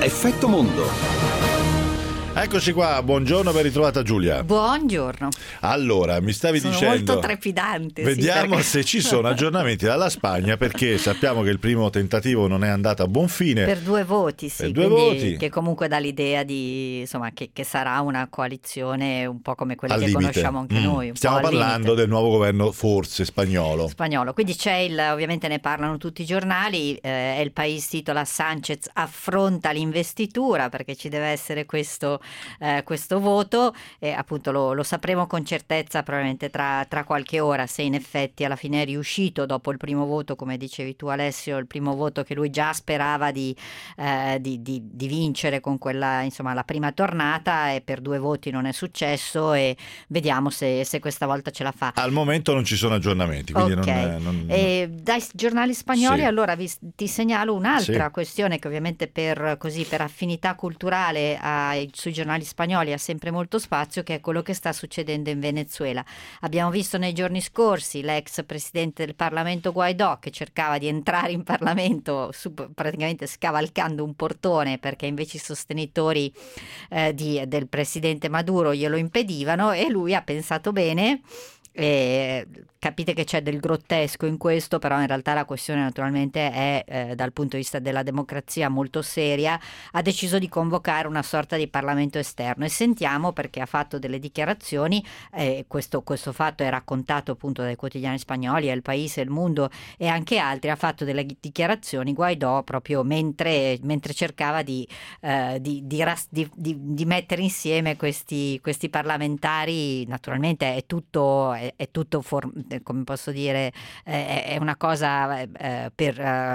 Effetto Mondo. Eccoci qua, buongiorno, ben ritrovata Giulia. Buongiorno. Allora, mi stavi Sono dicendo... molto trepidante. Vediamo perché... se ci sono aggiornamenti dalla Spagna, perché sappiamo che il primo tentativo non è andato a buon fine. Per 2 voti, sì. Per 2 voti. Che comunque dà l'idea di, insomma, che sarà una coalizione un po' come quelle Al che limite. conosciamo anche noi. Stiamo parlando del nuovo governo, forse spagnolo. Quindi c'è ovviamente ne parlano tutti i giornali, El País titola Sánchez affronta l'investitura, perché ci deve essere questo voto, e appunto lo sapremo con certezza probabilmente tra qualche ora, se in effetti alla fine è riuscito dopo il primo voto, come dicevi tu Alessio, il primo voto che lui già sperava di vincere con quella, insomma, la prima tornata, e per 2 voti non è successo, e vediamo se questa volta ce la fa. Al momento non ci sono aggiornamenti, quindi okay. Dai giornali spagnoli, sì. Allora ti segnalo un'altra questione che ovviamente per affinità culturale sui giornali spagnoli ha sempre molto spazio, che è quello che sta succedendo in Venezuela. Abbiamo visto nei giorni scorsi l'ex presidente del Parlamento Guaidó che cercava di entrare in Parlamento praticamente scavalcando un portone, perché invece i sostenitori del presidente Maduro glielo impedivano, e lui ha pensato bene. Capite che c'è del grottesco in questo, però in realtà la questione naturalmente è dal punto di vista della democrazia molto seria. Ha deciso di convocare una sorta di Parlamento esterno, e sentiamo perché ha fatto delle dichiarazioni. Questo fatto è raccontato appunto dai quotidiani spagnoli, El País, El Mundo e anche altri. Ha fatto delle dichiarazioni Guaidó proprio mentre cercava di mettere insieme questi parlamentari. Naturalmente è tutto come posso dire, è una cosa che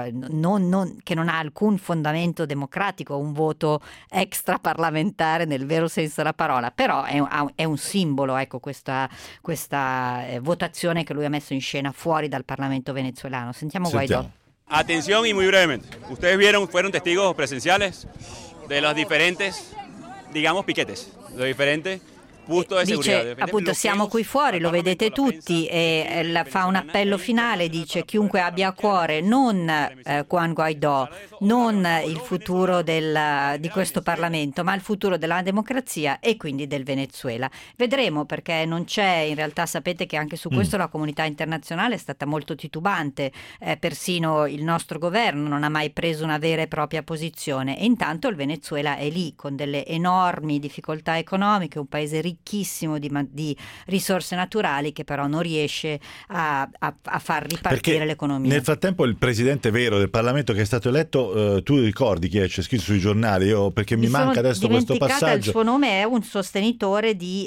non ha alcun fondamento democratico, un voto extraparlamentare nel vero senso della parola, però è un simbolo, ecco, questa votazione che lui ha messo in scena fuori dal Parlamento venezuelano. Sentiamo Guaidó. Atención y muy brevemente. Ustedes fueron testigos presenciales de los diferentes, digamos, piquetes, los diferentes. Dice appunto siamo qui fuori, lo vedete tutti, e fa un appello finale, dice chiunque abbia a cuore non Juan Guaidó, non il futuro di questo Parlamento, ma il futuro della democrazia e quindi del Venezuela. Vedremo, perché non c'è, in realtà sapete che anche su questo la comunità internazionale è stata molto titubante, persino il nostro governo non ha mai preso una vera e propria posizione, e intanto il Venezuela è lì con delle enormi difficoltà economiche, un paese ricchissimo di risorse naturali, che però non riesce a far ripartire perché l'economia. Nel frattempo il presidente vero del Parlamento che è stato eletto, tu ricordi chi è? C'è scritto sui giornali, perché mi manca adesso questo passaggio. Il suo nome è un sostenitore di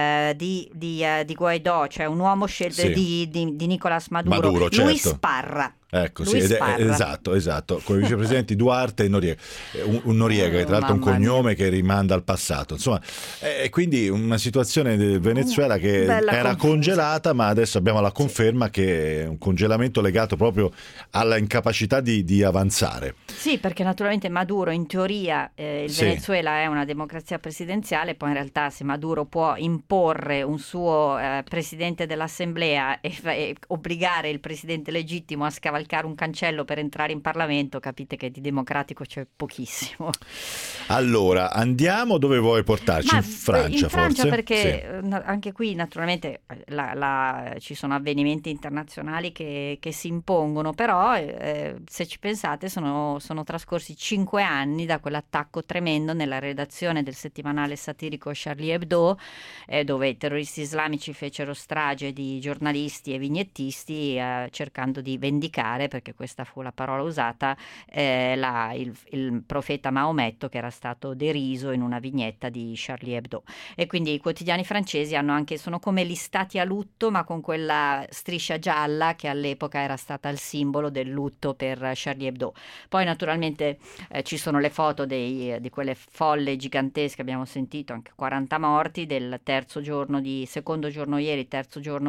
Guaidó, cioè un uomo scelto di Nicolás Maduro, certo. Luis Parra. Ecco, sì, esatto, con i vicepresidenti Duarte e Noriega, un Noriega che tra l'altro è un cognome che rimanda al passato, insomma, quindi una situazione del Venezuela che era congelata, ma adesso abbiamo la conferma che è un congelamento legato proprio alla incapacità di avanzare. Sì, perché naturalmente Maduro in teoria il Venezuela è una democrazia presidenziale, poi in realtà se Maduro può imporre un suo presidente dell'assemblea e obbligare il presidente legittimo a scavalcare un cancello per entrare in Parlamento, capite che di democratico c'è pochissimo. Allora, andiamo dove vuoi portarci? In Francia forse? Perché anche qui naturalmente ci sono avvenimenti internazionali che si impongono, però se ci pensate sono trascorsi 5 anni da quell'attacco tremendo nella redazione del settimanale satirico Charlie Hebdo, dove i terroristi islamici fecero strage di giornalisti e vignettisti, cercando di vendicare, perché questa fu la parola usata, il profeta Maometto, che era stato deriso in una vignetta di Charlie Hebdo. E quindi i quotidiani francesi sono come listati a lutto, ma con quella striscia gialla che all'epoca era stata il simbolo del lutto per Charlie Hebdo. Poi naturalmente ci sono le foto di quelle folle gigantesche, abbiamo sentito anche 40 morti, del secondo giorno ieri, terzo giorno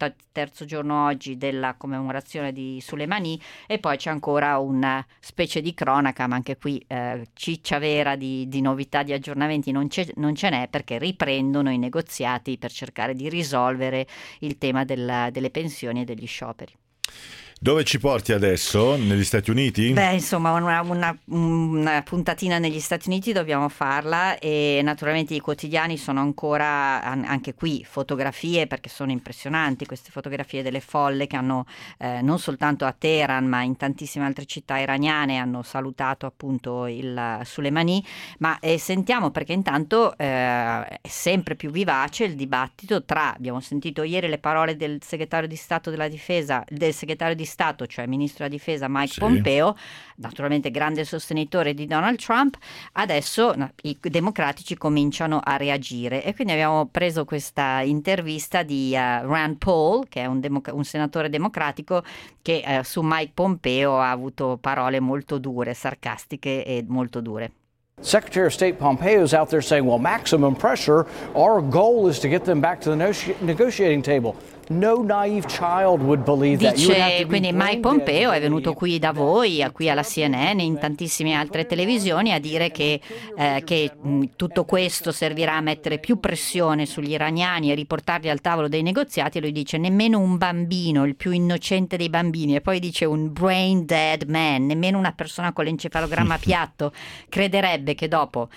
oggi della commemorazione di Soleimani, e poi c'è ancora una specie di cronaca, ma anche qui ciccia vera di novità, di aggiornamenti non ce n'è, perché riprendono i negoziati per cercare di risolvere il tema delle pensioni e degli scioperi. Dove ci porti adesso? Negli Stati Uniti? Beh, insomma, una puntatina negli Stati Uniti dobbiamo farla, e naturalmente i quotidiani sono ancora, anche qui, fotografie, perché sono impressionanti queste fotografie delle folle che hanno, non soltanto a Teheran ma in tantissime altre città iraniane, hanno salutato appunto il Soleimani. Ma sentiamo, perché intanto è sempre più vivace il dibattito abbiamo sentito ieri le parole del segretario di Stato della Difesa, del segretario di Stato, cioè ministro della Difesa Mike Pompeo, naturalmente grande sostenitore di Donald Trump. Adesso i democratici cominciano a reagire, e quindi abbiamo preso questa intervista di Rand Paul, che è un senatore democratico, che su Mike Pompeo ha avuto parole molto dure, sarcastiche e molto dure. Secretary of State Pompeo is out there saying, well, maximum pressure, our goal is to get them back to the negotiating table. No naive child would believe that. Dice, quindi Mike Pompeo è venuto qui da voi, qui alla CNN, in tantissime altre televisioni, a dire che tutto questo servirà a mettere più pressione sugli iraniani e riportarli al tavolo dei negoziati. E lui dice: nemmeno un bambino, il più innocente dei bambini, e poi dice un brain dead man, nemmeno una persona con l'encefalogramma piatto crederebbe che dopo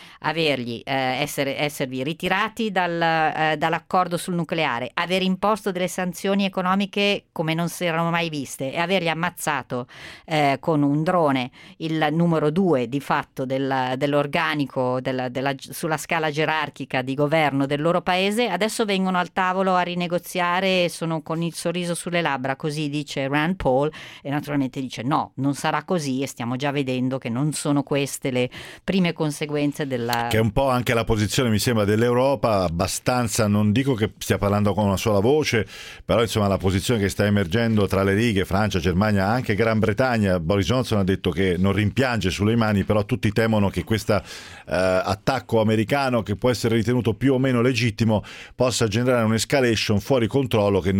esservi ritirati dall'accordo sul nucleare, aver imposto delle sanzioni economiche come non si erano mai viste, e avergli ammazzato con un drone il numero 2 di fatto dell'organico sulla scala gerarchica di governo del loro paese, adesso vengono al tavolo a rinegoziare e sono con il sorriso sulle labbra, così dice Rand Paul. E naturalmente dice no, non sarà così, e stiamo già vedendo che non sono queste le prime conseguenze che è un po' anche la posizione, mi sembra, dell'Europa, abbastanza, non dico che stia parlando con una sola voce, però insomma la posizione che sta emergendo tra le righe, Francia, Germania, anche Gran Bretagna. Boris Johnson ha detto che non rimpiange Soleimani, però tutti temono che questo attacco americano, che può essere ritenuto più o meno legittimo, possa generare un'escalation fuori controllo che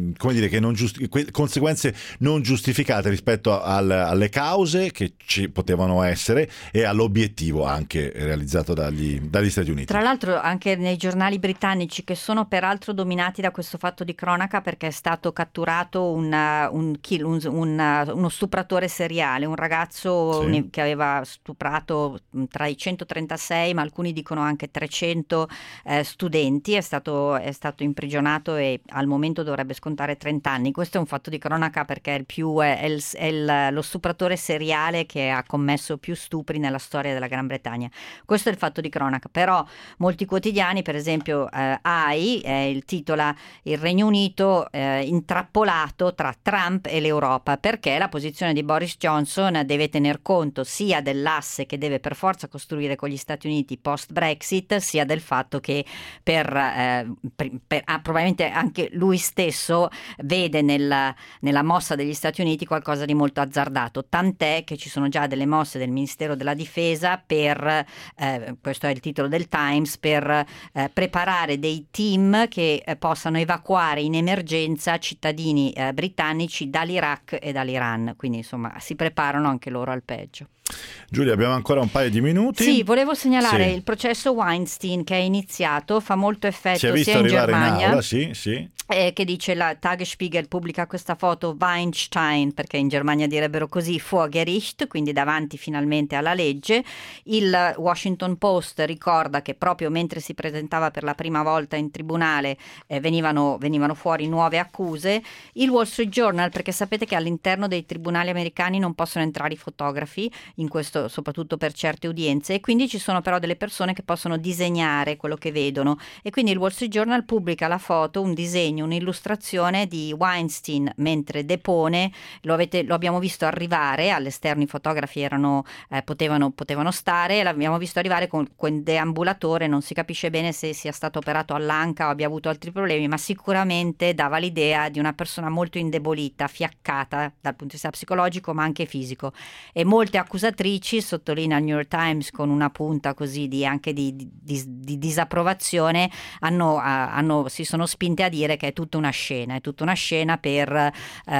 conseguenze non giustificate rispetto alle cause che ci potevano essere e all'obiettivo anche realizzato dagli Stati Uniti. Tra l'altro anche nei giornali britannici, che sono peraltro dominati da questo fatto di cronaca, perché è stato catturato uno stupratore seriale, un ragazzo che aveva stuprato tra i 136, ma alcuni dicono anche 300 studenti, è stato imprigionato e al momento dovrebbe scontare 30 anni. Questo è un fatto di cronaca perché è lo stupratore seriale che ha commesso più stupri nella storia della Gran Bretagna. Questo è il fatto di cronaca, però molti quotidiani, per esempio AI titola il Regno Unito intrappolato tra Trump e l'Europa, perché la posizione di Boris Johnson deve tener conto sia dell'asse che deve per forza costruire con gli Stati Uniti post Brexit, sia del fatto che probabilmente anche lui stesso vede nella mossa degli Stati Uniti qualcosa di molto azzardato, tant'è che ci sono già delle mosse del Ministero della Difesa per questo è il titolo del Times, per preparare dei team che possano evacuare in emergenza cittadini britannici dall'Iraq e dall'Iran, quindi insomma si preparano anche loro al peggio. Giulia, abbiamo ancora un paio di minuti. Sì, volevo segnalare il processo Weinstein che è iniziato, fa molto effetto si è visto sia in arrivare Germania, in aula, sì. Che dice la Tagesspiegel pubblica questa foto Weinstein, perché in Germania direbbero così, vor Gericht, quindi davanti finalmente alla legge. Il Washington Post ricorda che proprio mentre si presentava per la prima volta in tribunale venivano fuori nuove accuse. Il Wall Street Journal, perché sapete che all'interno dei tribunali americani non possono entrare i fotografi, in questo soprattutto per certe udienze, e quindi ci sono però delle persone che possono disegnare quello che vedono, e quindi il Wall Street Journal pubblica la foto, un disegno, un'illustrazione di Weinstein mentre depone. Lo abbiamo visto arrivare all'esterno, i fotografi potevano stare, l'abbiamo visto arrivare con deambulatore, non si capisce bene se sia stato operato all'anca o abbia avuto altri problemi, ma sicuramente dava l'idea di una persona molto indebolita, fiaccata dal punto di vista psicologico ma anche fisico. E molte accusatrici, sottolinea il New York Times con una punta così anche di disapprovazione, si sono spinte a dire che è tutta una scena per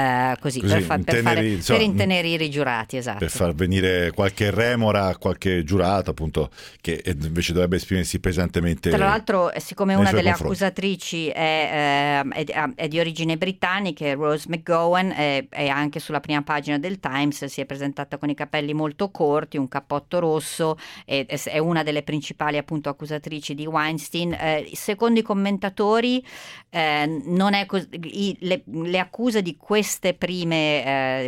intenerire i giurati, esatto. Per far venire qualche remora, qualche giurato appunto, che invece dovrebbe esprimersi pesantemente. Tra l'altro, siccome una delle accusatrici è è di origine britannica, Rose McGowan, è anche sulla prima pagina del Times, si è presentata con i capelli molto corti, un cappotto rosso, è una delle principali appunto accusatrici di Weinstein. Secondo i commentatori non è le accuse di queste prime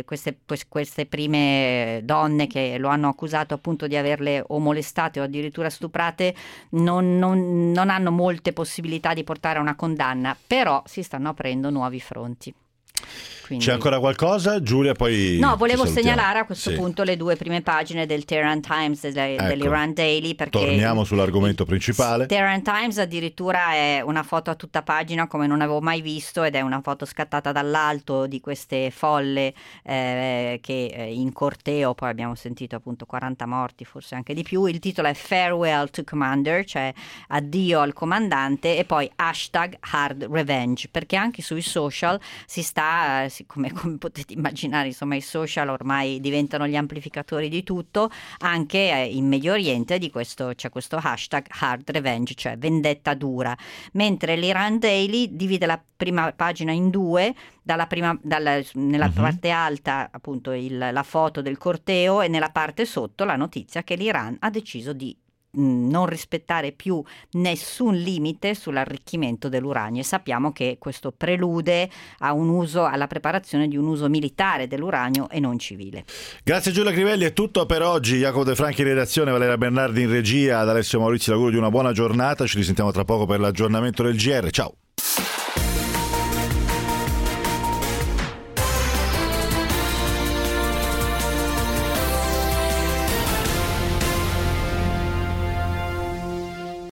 donne che lo hanno accusato appunto di averle o molestate o addirittura stuprate non hanno molte possibilità di portare a una condanna, però si stanno aprendo nuovi fronti. Quindi... C'è ancora qualcosa, Giulia? Poi no, volevo segnalare a questo punto le 2 prime pagine del Tehran Times dell'Iran Daily, perché torniamo sull'argomento principale. Tehran Times addirittura è una foto a tutta pagina come non avevo mai visto, ed è una foto scattata dall'alto di queste folle che in corteo, poi abbiamo sentito appunto 40 morti, forse anche di più. Il titolo è Farewell to Commander, cioè addio al comandante, e poi #HardRevenge, perché anche sui social si sta, come potete immaginare, insomma i social ormai diventano gli amplificatori di tutto. Anche in Medio Oriente c'è questo #HardRevenge, cioè vendetta dura, mentre l'Iran Daily divide la prima pagina in 2, nella parte alta appunto la foto del corteo, e nella parte sotto la notizia che l'Iran ha deciso di non rispettare più nessun limite sull'arricchimento dell'uranio, e sappiamo che questo prelude alla preparazione di un uso militare dell'uranio e non civile. Grazie Giulia Crivelli, è tutto per oggi. Jacopo De Franchi in redazione, Valeria Bernardi in regia, ad Alessio Maurizi l'auguro di una buona giornata. Ci risentiamo tra poco per l'aggiornamento del GR. Ciao.